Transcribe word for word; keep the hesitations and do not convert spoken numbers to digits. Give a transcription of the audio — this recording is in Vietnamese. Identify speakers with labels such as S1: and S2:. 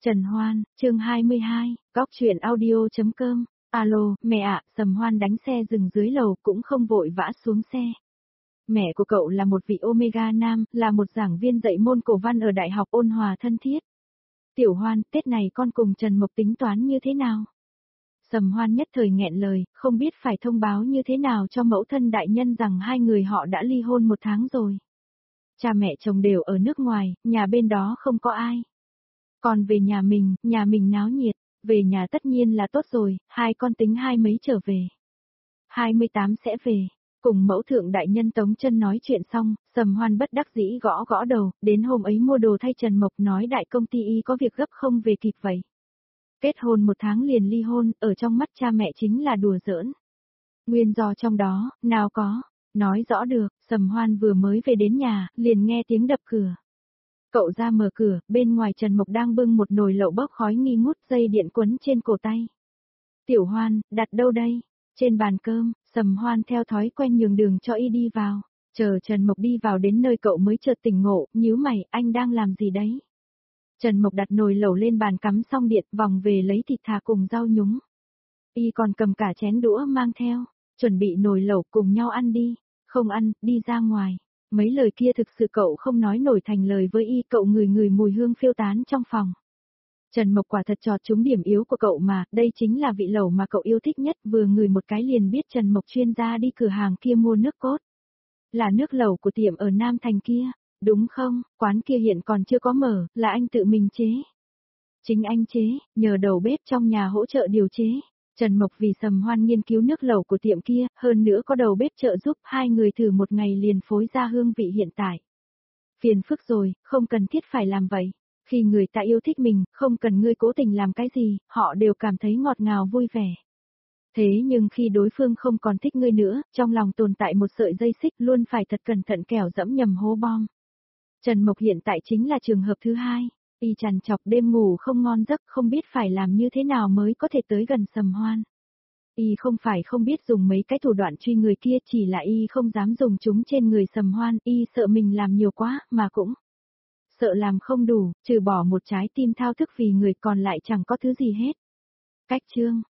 S1: Trần Hoan, chương hai mươi hai, góc chuyện audio.com, alo, mẹ ạ, Sầm Hoan đánh xe dừng dưới lầu cũng không vội vã xuống xe. Mẹ của cậu là một vị Omega Nam, là một giảng viên dạy môn cổ văn ở Đại học Ôn Hòa thân thiết. Tiểu Hoan, Tết này con cùng Trần Mộc tính toán như thế nào? Sầm Hoan nhất thời nghẹn lời, không biết phải thông báo như thế nào cho mẫu thân đại nhân rằng hai người họ đã ly hôn một tháng rồi. Cha mẹ chồng đều ở nước ngoài, nhà bên đó không có ai. Còn về nhà mình, nhà mình náo nhiệt, về nhà tất nhiên là tốt rồi, hai con tính hai mấy trở về. hai mươi tám sẽ về. Cùng mẫu thượng đại nhân Tống Chân nói chuyện xong, Sầm Hoan bất đắc dĩ gõ gõ đầu, đến hôm ấy mua đồ thay Trần Mộc nói đại công ty y có việc gấp không về kịp vậy. Kết hôn một tháng liền ly hôn, ở trong mắt cha mẹ chính là đùa giỡn. Nguyên do trong đó, nào có, nói rõ được, Sầm Hoan vừa mới về đến nhà, liền nghe tiếng đập cửa. Cậu ra mở cửa, bên ngoài Trần Mộc đang bưng một nồi lẩu bốc khói nghi ngút dây điện quấn trên cổ tay. Tiểu Hoan, đặt đâu đây? Trên bàn cơm, Sầm Hoan theo thói quen nhường đường cho y đi vào. Chờ Trần Mộc đi vào đến nơi cậu mới chợt tỉnh ngộ, nhíu mày, anh đang làm gì đấy? Trần Mộc đặt nồi lẩu lên bàn cắm xong điện, vòng về lấy thịt thà cùng rau nhúng. Y còn cầm cả chén đũa mang theo, chuẩn bị nồi lẩu cùng nhau ăn đi. Không ăn, đi ra ngoài. Mấy lời kia thực sự cậu không nói nổi thành lời với y, cậu ngửi ngửi mùi hương phiêu tán trong phòng. Trần Mộc quả thật chọt trúng điểm yếu của cậu mà, đây chính là vị lẩu mà cậu yêu thích nhất, vừa ngửi một cái liền biết Trần Mộc chuyên gia đi cửa hàng kia mua nước cốt. Là nước lẩu của tiệm ở Nam Thành kia, đúng không, quán kia hiện còn chưa có mở, là anh tự mình chế. Chính anh chế, nhờ đầu bếp trong nhà hỗ trợ điều chế. Trần Mộc vì Sầm Hoan nghiên cứu nước lẩu của tiệm kia, hơn nữa có đầu bếp trợ giúp, hai người thử một ngày liền phối ra hương vị hiện tại. Phiền phức rồi, không cần thiết phải làm vậy. Khi người ta yêu thích mình, không cần ngươi cố tình làm cái gì, họ đều cảm thấy ngọt ngào vui vẻ. Thế nhưng khi đối phương không còn thích ngươi nữa, trong lòng tồn tại một sợi dây xích luôn phải thật cẩn thận kẻo dẫm nhầm hố bom. Trần Mộc hiện tại chính là trường hợp thứ hai. Y trằn trọc đêm ngủ không ngon giấc, không biết phải làm như thế nào mới có thể tới gần Sầm Hoan. Y không phải không biết dùng mấy cái thủ đoạn truy người kia, chỉ là Y không dám dùng chúng trên người Sầm Hoan, Y sợ mình làm nhiều quá, mà cũng sợ làm không đủ, trừ bỏ một trái tim thao thức vì người còn lại chẳng có thứ gì hết. Cách chương,